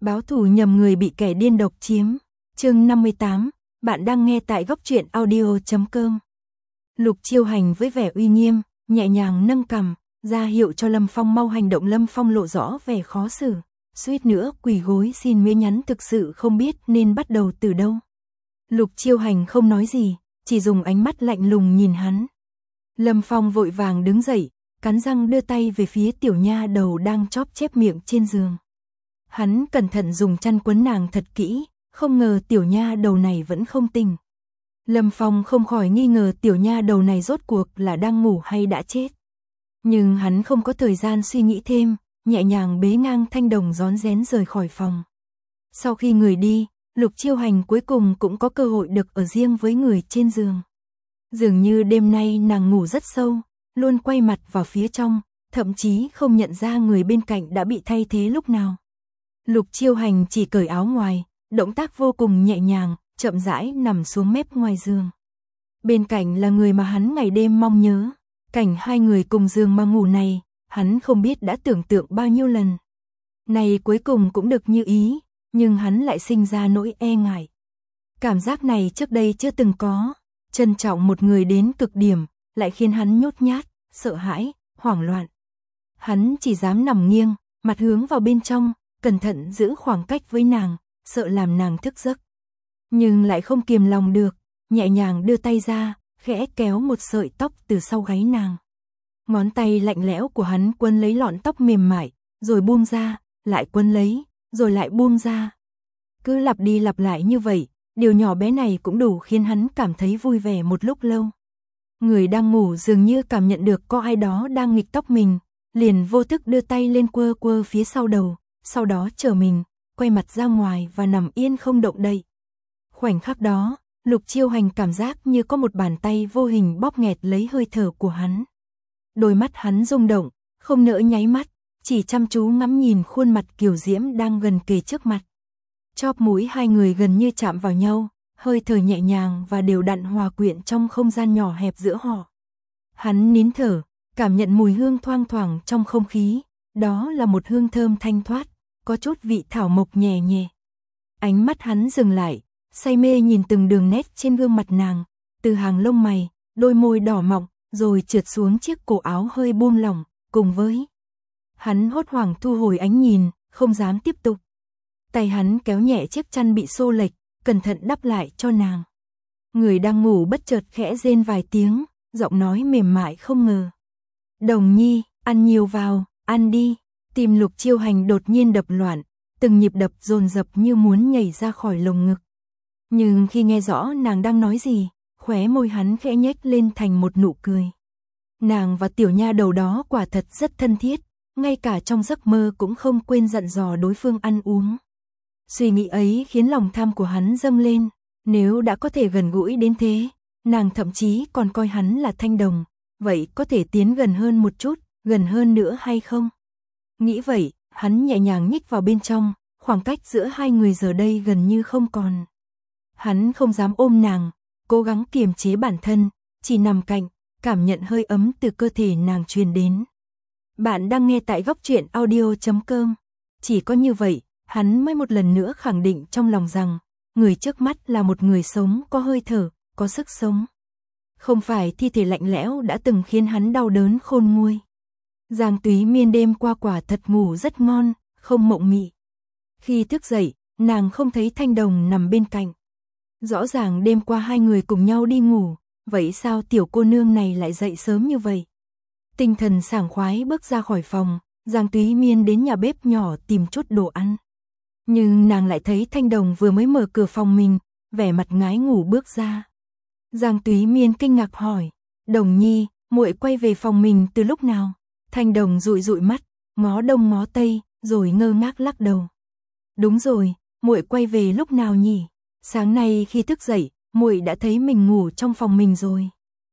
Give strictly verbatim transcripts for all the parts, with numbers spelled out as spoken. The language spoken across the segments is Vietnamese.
Báo thù nhầm người bị kẻ điên độc chiếm. Chương năm mươi tám, bạn đang nghe tại góc truyện audio chấm com. Lục Chiêu Hành với vẻ uy nghiêm, nhẹ nhàng nâng cằm, ra hiệu cho Lâm Phong mau hành động. Lâm Phong lộ rõ vẻ khó xử, suýt nữa quỳ gối xin miễn nhắn, thực sự không biết nên bắt đầu từ đâu. Lục Chiêu Hành không nói gì, chỉ dùng ánh mắt lạnh lùng nhìn hắn. Lâm Phong vội vàng đứng dậy, cắn răng đưa tay về phía tiểu nha đầu đang chóp chép miệng trên giường. Hắn cẩn thận dùng chăn quấn nàng thật kỹ, không ngờ tiểu nha đầu này vẫn không tỉnh. Lâm Phong không khỏi nghi ngờ tiểu nha đầu này rốt cuộc là đang ngủ hay đã chết. Nhưng hắn không có thời gian suy nghĩ thêm, nhẹ nhàng bế ngang Thanh Đồng rón rén rời khỏi phòng. Sau khi người đi, Lục Chiêu Hành cuối cùng cũng có cơ hội được ở riêng với người trên giường. Dường như đêm nay nàng ngủ rất sâu, luôn quay mặt vào phía trong, thậm chí không nhận ra người bên cạnh đã bị thay thế lúc nào. Lục Chiêu Hành chỉ cởi áo ngoài, động tác vô cùng nhẹ nhàng, chậm rãi nằm xuống mép ngoài giường. Bên cạnh là người mà hắn ngày đêm mong nhớ, cảnh hai người cùng giường mà ngủ này, hắn không biết đã tưởng tượng bao nhiêu lần. Này cuối cùng cũng được như ý, nhưng hắn lại sinh ra nỗi e ngại. Cảm giác này trước đây chưa từng có, trân trọng một người đến cực điểm, lại khiến hắn nhút nhát, sợ hãi, hoảng loạn. Hắn chỉ dám nằm nghiêng, mặt hướng vào bên trong, cẩn thận giữ khoảng cách với nàng, sợ làm nàng thức giấc. Nhưng lại không kiềm lòng được, nhẹ nhàng đưa tay ra, khẽ kéo một sợi tóc từ sau gáy nàng. Ngón tay lạnh lẽo của hắn quấn lấy lọn tóc mềm mại, rồi buông ra, lại quấn lấy, rồi lại buông ra. Cứ lặp đi lặp lại như vậy, điều nhỏ bé này cũng đủ khiến hắn cảm thấy vui vẻ một lúc lâu. Người đang ngủ dường như cảm nhận được có ai đó đang nghịch tóc mình, liền vô thức đưa tay lên quơ quơ phía sau đầu, sau đó trở mình, quay mặt ra ngoài và nằm yên không động đậy. Khoảnh khắc đó, Lục Chiêu Hành cảm giác như có một bàn tay vô hình bóp nghẹt lấy hơi thở của hắn. Đôi mắt hắn rung động, không nỡ nháy mắt, chỉ chăm chú ngắm nhìn khuôn mặt kiều diễm đang gần kề trước mặt. Chóp mũi hai người gần như chạm vào nhau, hơi thở nhẹ nhàng và đều đặn hòa quyện trong không gian nhỏ hẹp giữa họ. Hắn nín thở, cảm nhận mùi hương thoang thoảng trong không khí, đó là một hương thơm thanh thoát, có chút vị thảo mộc nhẹ nhẹ. Ánh mắt hắn dừng lại, say mê nhìn từng đường nét trên gương mặt nàng, từ hàng lông mày, đôi môi đỏ mọng, rồi trượt xuống chiếc cổ áo hơi buông lỏng, cùng với. Hắn hốt hoảng thu hồi ánh nhìn, không dám tiếp tục. Tay hắn kéo nhẹ chiếc chăn bị xô lệch, cẩn thận đắp lại cho nàng. Người đang ngủ bất chợt khẽ rên vài tiếng, giọng nói mềm mại không ngờ. Đồng Nhi, ăn nhiều vào, ăn đi. Tim Lục Chiêu Hành đột nhiên đập loạn, từng nhịp đập dồn dập như muốn nhảy ra khỏi lồng ngực. Nhưng khi nghe rõ nàng đang nói gì, khóe môi hắn khẽ nhếch lên thành một nụ cười. Nàng và tiểu nha đầu đó quả thật rất thân thiết, ngay cả trong giấc mơ cũng không quên dặn dò đối phương ăn uống. Suy nghĩ ấy khiến lòng tham của hắn dâng lên, nếu đã có thể gần gũi đến thế, nàng thậm chí còn coi hắn là Thanh Đồng, vậy có thể tiến gần hơn một chút, gần hơn nữa hay không? Nghĩ vậy, hắn nhẹ nhàng nhích vào bên trong, khoảng cách giữa hai người giờ đây gần như không còn. Hắn không dám ôm nàng, cố gắng kiềm chế bản thân, chỉ nằm cạnh, cảm nhận hơi ấm từ cơ thể nàng truyền đến. Bạn đang nghe tại góc truyện audio chấm com. Chỉ có như vậy, hắn mới một lần nữa khẳng định trong lòng rằng, người trước mắt là một người sống có hơi thở, có sức sống. Không phải thi thể lạnh lẽo đã từng khiến hắn đau đớn khôn nguôi. Giang Túy Miên đêm qua quả thật ngủ rất ngon, không mộng mị. Khi thức dậy, nàng không thấy Thanh Đồng nằm bên cạnh. Rõ ràng đêm qua hai người cùng nhau đi ngủ, vậy sao tiểu cô nương này lại dậy sớm như vậy? Tinh thần sảng khoái bước ra khỏi phòng, Giang Túy Miên đến nhà bếp nhỏ tìm chút đồ ăn. Nhưng nàng lại thấy Thanh Đồng vừa mới mở cửa phòng mình, vẻ mặt ngái ngủ bước ra. Giang Túy Miên kinh ngạc hỏi, Đồng Nhi, muội quay về phòng mình từ lúc nào? Thanh Đồng dụi dụi mắt, ngó đông ngó tây, rồi ngơ ngác lắc đầu. Đúng rồi, muội quay về lúc nào nhỉ? Sáng nay khi thức dậy, muội đã thấy mình ngủ trong phòng mình rồi.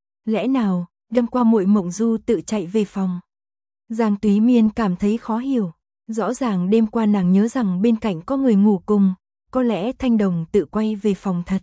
Lẽ nào, đêm qua muội mộng du tự chạy về phòng? Giang Túy Miên cảm thấy khó hiểu, rõ ràng đêm qua nàng nhớ rằng bên cạnh có người ngủ cùng, có lẽ Thanh Đồng tự quay về phòng thật.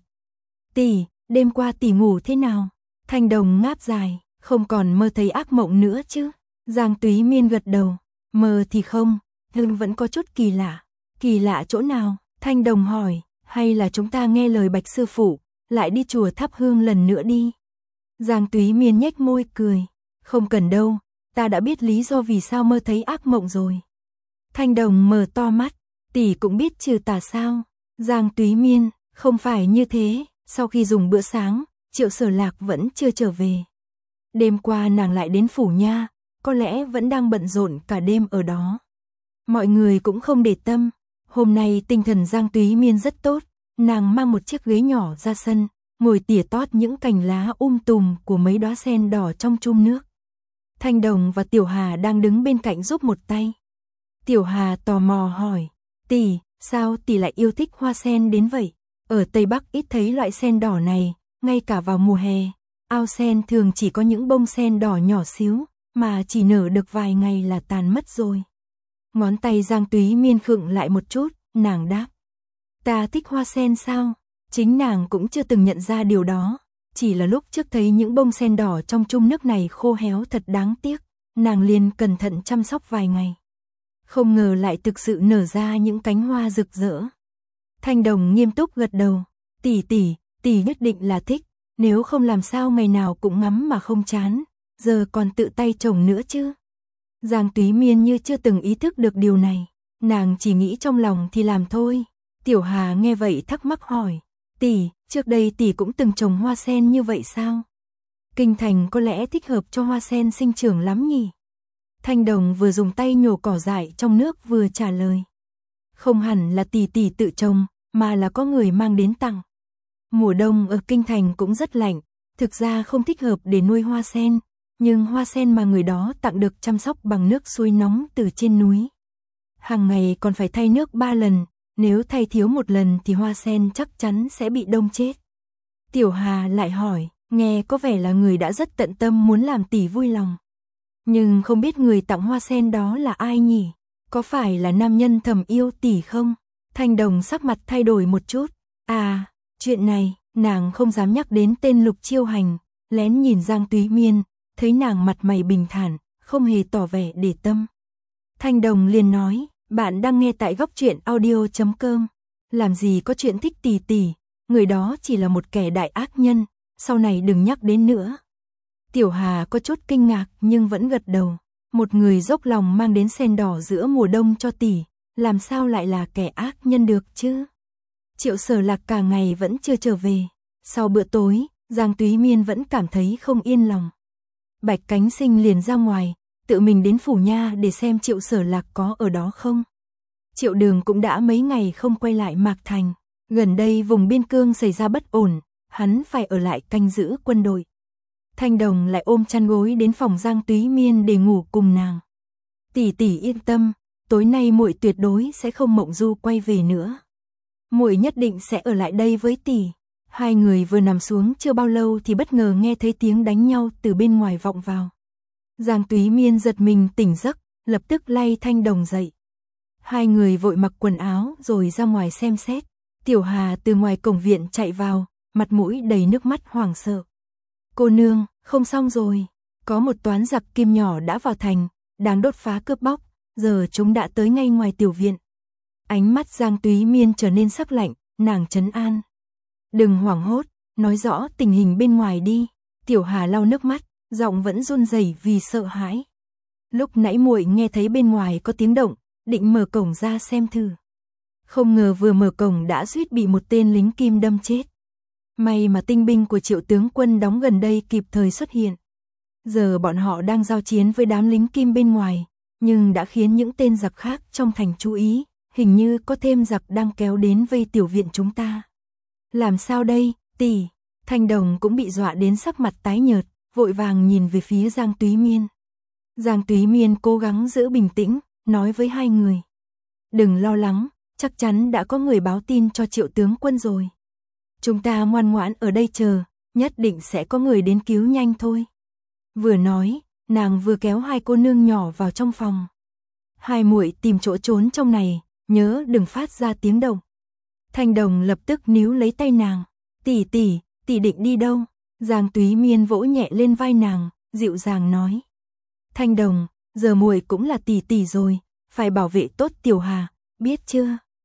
Tỷ, đêm qua tỷ ngủ thế nào? Thanh Đồng ngáp dài, không còn mơ thấy ác mộng nữa chứ? Giang Túy Miên gật đầu, mơ thì không, nhưng vẫn có chút kỳ lạ. Kỳ lạ chỗ nào? Thanh Đồng hỏi, hay là chúng ta nghe lời Bạch sư phụ, lại đi chùa thắp hương lần nữa đi. Giang Túy Miên nhếch môi cười, không cần đâu, ta đã biết lý do vì sao mơ thấy ác mộng rồi. Thanh Đồng mở to mắt, tỷ cũng biết trừ tà sao? Giang Túy Miên, không phải như thế, sau khi dùng bữa sáng, Triệu Sở Lạc vẫn chưa trở về. Đêm qua nàng lại đến phủ nha, có lẽ vẫn đang bận rộn cả đêm ở đó. Mọi người cũng không để tâm, hôm nay tinh thần Giang Túy Miên rất tốt, nàng mang một chiếc ghế nhỏ ra sân, ngồi tỉa tót những cành lá um tùm của mấy đóa sen đỏ trong chum nước. Thanh Đồng và Tiểu Hà đang đứng bên cạnh giúp một tay. Tiểu Hà tò mò hỏi, tỷ, sao tỷ lại yêu thích hoa sen đến vậy? Ở Tây Bắc ít thấy loại sen đỏ này, ngay cả vào mùa hè, ao sen thường chỉ có những bông sen đỏ nhỏ xíu, mà chỉ nở được vài ngày là tàn mất rồi. Ngón tay Giang Túy Miên khựng lại một chút, nàng đáp. Ta thích hoa sen sao? Chính nàng cũng chưa từng nhận ra điều đó, chỉ là lúc trước thấy những bông sen đỏ trong chum nước này khô héo thật đáng tiếc, nàng liền cẩn thận chăm sóc vài ngày. Không ngờ lại thực sự nở ra những cánh hoa rực rỡ. Thanh Đồng nghiêm túc gật đầu, tỷ tỷ, tỷ nhất định là thích, nếu không làm sao ngày nào cũng ngắm mà không chán, giờ còn tự tay trồng nữa chứ. Giang Túy Miên như chưa từng ý thức được điều này, nàng chỉ nghĩ trong lòng thì làm thôi. Tiểu Hà nghe vậy thắc mắc hỏi, tỷ, trước đây tỷ cũng từng trồng hoa sen như vậy sao? Kinh thành có lẽ thích hợp cho hoa sen sinh trưởng lắm nhỉ? Thanh Đồng vừa dùng tay nhổ cỏ dại trong nước vừa trả lời. Không hẳn là tỷ tỷ tự trồng, mà là có người mang đến tặng. Mùa đông ở kinh thành cũng rất lạnh, thực ra không thích hợp để nuôi hoa sen, nhưng hoa sen mà người đó tặng được chăm sóc bằng nước suối nóng từ trên núi. Hàng ngày còn phải thay nước ba lần, nếu thay thiếu một lần thì hoa sen chắc chắn sẽ bị đông chết. Tiểu Hà lại hỏi, nghe có vẻ là người đã rất tận tâm muốn làm tỷ vui lòng. Nhưng không biết người tặng hoa sen đó là ai nhỉ? Có phải là nam nhân thầm yêu tỷ không? Thanh Đồng sắc mặt thay đổi một chút. À, chuyện này, nàng không dám nhắc đến tên Lục Chiêu Hành, lén nhìn Giang Túy Miên, thấy nàng mặt mày bình thản, không hề tỏ vẻ để tâm. Thanh Đồng liền nói, bạn đang nghe tại góc truyện audio chấm com. Làm gì có chuyện thích tỷ tỷ, người đó chỉ là một kẻ đại ác nhân, sau này đừng nhắc đến nữa. Tiểu Hà có chút kinh ngạc nhưng vẫn gật đầu. Một người dốc lòng mang đến sen đỏ giữa mùa đông cho tỷ, làm sao lại là kẻ ác nhân được chứ? Triệu Sở Lạc cả ngày vẫn chưa trở về. Sau bữa tối, Giang Túy Miên vẫn cảm thấy không yên lòng. Bạch Cánh Sinh liền ra ngoài, tự mình đến phủ nha để xem Triệu Sở Lạc có ở đó không. Triệu Đường cũng đã mấy ngày không quay lại Mạc Thành. Gần đây vùng biên cương xảy ra bất ổn, hắn phải ở lại canh giữ quân đội. Thanh Đồng lại ôm chăn gối đến phòng Giang Túy Miên để ngủ cùng nàng. Tỷ tỷ yên tâm, tối nay muội tuyệt đối sẽ không mộng du quay về nữa. Muội nhất định sẽ ở lại đây với tỷ. Hai người vừa nằm xuống chưa bao lâu thì bất ngờ nghe thấy tiếng đánh nhau từ bên ngoài vọng vào. Giang Túy Miên giật mình tỉnh giấc, lập tức lay Thanh Đồng dậy. Hai người vội mặc quần áo rồi ra ngoài xem xét. Tiểu Hà từ ngoài cổng viện chạy vào, mặt mũi đầy nước mắt hoảng sợ. Cô nương, không xong rồi, có một toán giặc kim nhỏ đã vào thành, đang đốt phá cướp bóc, giờ chúng đã tới ngay ngoài tiểu viện. Ánh mắt Giang Túy Miên trở nên sắc lạnh, nàng trấn an. Đừng hoảng hốt, nói rõ tình hình bên ngoài đi. Tiểu Hà lau nước mắt, giọng vẫn run rẩy vì sợ hãi. Lúc nãy muội nghe thấy bên ngoài có tiếng động, định mở cổng ra xem thử. Không ngờ vừa mở cổng đã suýt bị một tên lính kim đâm chết. May mà tinh binh của Triệu tướng quân đóng gần đây kịp thời xuất hiện. Giờ bọn họ đang giao chiến với đám lính kim bên ngoài, nhưng đã khiến những tên giặc khác trong thành chú ý, hình như có thêm giặc đang kéo đến vây tiểu viện chúng ta. Làm sao đây, tỷ? Thanh Đồng cũng bị dọa đến sắc mặt tái nhợt, vội vàng nhìn về phía Giang Túy Miên. Giang Túy Miên cố gắng giữ bình tĩnh, nói với hai người. Đừng lo lắng, chắc chắn đã có người báo tin cho Triệu tướng quân rồi. Chúng ta ngoan ngoãn ở đây chờ, nhất định sẽ có người đến cứu nhanh thôi. Vừa nói, nàng vừa kéo hai cô nương nhỏ vào trong phòng. Hai muội tìm chỗ trốn trong này, nhớ đừng phát ra tiếng động. Thanh Đồng lập tức níu lấy tay nàng. Tỷ tỷ, tỷ định đi đâu? Giang Túy Miên vỗ nhẹ lên vai nàng, dịu dàng nói. Thanh Đồng, giờ muội cũng là tỷ tỷ rồi, phải bảo vệ tốt Tiểu Hà, biết chưa?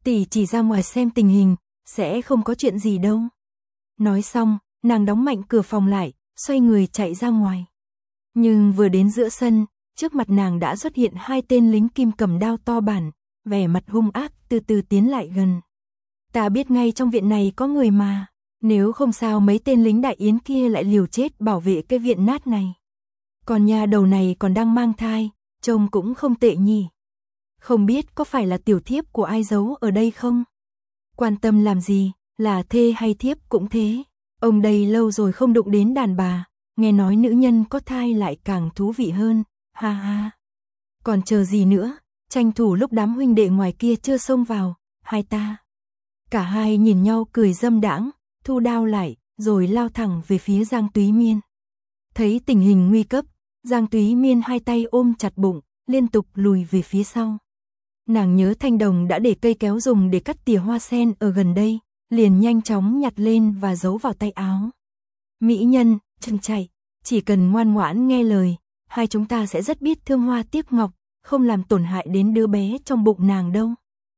tỷ chỉ ra ngoài xem tình hình, sẽ không có chuyện gì đâu. Nói xong, nàng đóng mạnh cửa phòng lại, xoay người chạy ra ngoài. Nhưng vừa đến giữa sân, trước mặt nàng đã xuất hiện hai tên lính kim cầm đao to bản, vẻ mặt hung ác từ từ tiến lại gần. Ta biết ngay trong viện này có người mà, nếu không sao mấy tên lính đại yến kia lại liều chết bảo vệ cái viện nát này. Còn nhà đầu này còn đang mang thai, trông cũng không tệ nhỉ. Không biết có phải là tiểu thiếp của ai giấu ở đây không? Quan tâm làm gì, là thê hay thiếp cũng thế. Ông đây lâu rồi không đụng đến đàn bà, nghe nói nữ nhân có thai lại càng thú vị hơn, ha ha. Còn chờ gì nữa, tranh thủ lúc đám huynh đệ ngoài kia chưa xông vào, hai ta. Cả hai nhìn nhau cười dâm đãng, thu đao lại, rồi lao thẳng về phía Giang Túy Miên. Thấy tình hình nguy cấp, Giang Túy Miên hai tay ôm chặt bụng, liên tục lùi về phía sau. Nàng nhớ Thanh Đồng đã để cây kéo dùng để cắt tỉa hoa sen ở gần đây, liền nhanh chóng nhặt lên và giấu vào tay áo. Mỹ nhân, chân chạy, chỉ cần ngoan ngoãn nghe lời, hai chúng ta sẽ rất biết thương hoa tiếc ngọc, không làm tổn hại đến đứa bé trong bụng nàng đâu.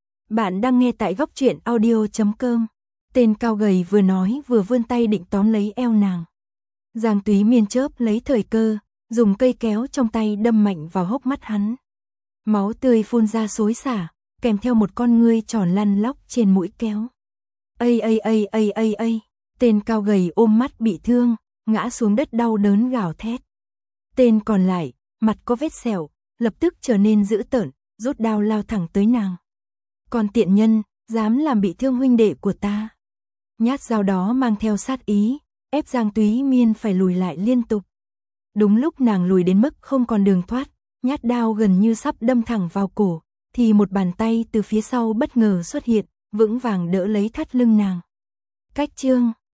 Bạn đang nghe tại góc truyện audio chấm com. Tên cao gầy vừa nói vừa vươn tay định tóm lấy eo nàng. Giang Túy Miên chớp lấy thời cơ, dùng cây kéo trong tay đâm mạnh vào hốc mắt hắn. Máu tươi phun ra xối xả, kèm theo một con ngươi tròn lăn lóc trên mũi kéo. Ây ây ây ây ây ây, tên cao gầy ôm mắt bị thương, ngã xuống đất đau đớn gào thét. Tên còn lại, mặt có vết sẹo, lập tức trở nên dữ tợn, rút đao lao thẳng tới nàng. Còn tiện nhân, dám làm bị thương huynh đệ của ta. Nhát dao đó mang theo sát ý, ép Giang Túy Miên phải lùi lại liên tục. Đúng lúc nàng lùi đến mức không còn đường thoát, nhát đao gần như sắp đâm thẳng vào cổ, thì một bàn tay từ phía sau bất ngờ xuất hiện, vững vàng đỡ lấy thắt lưng nàng. Cách chương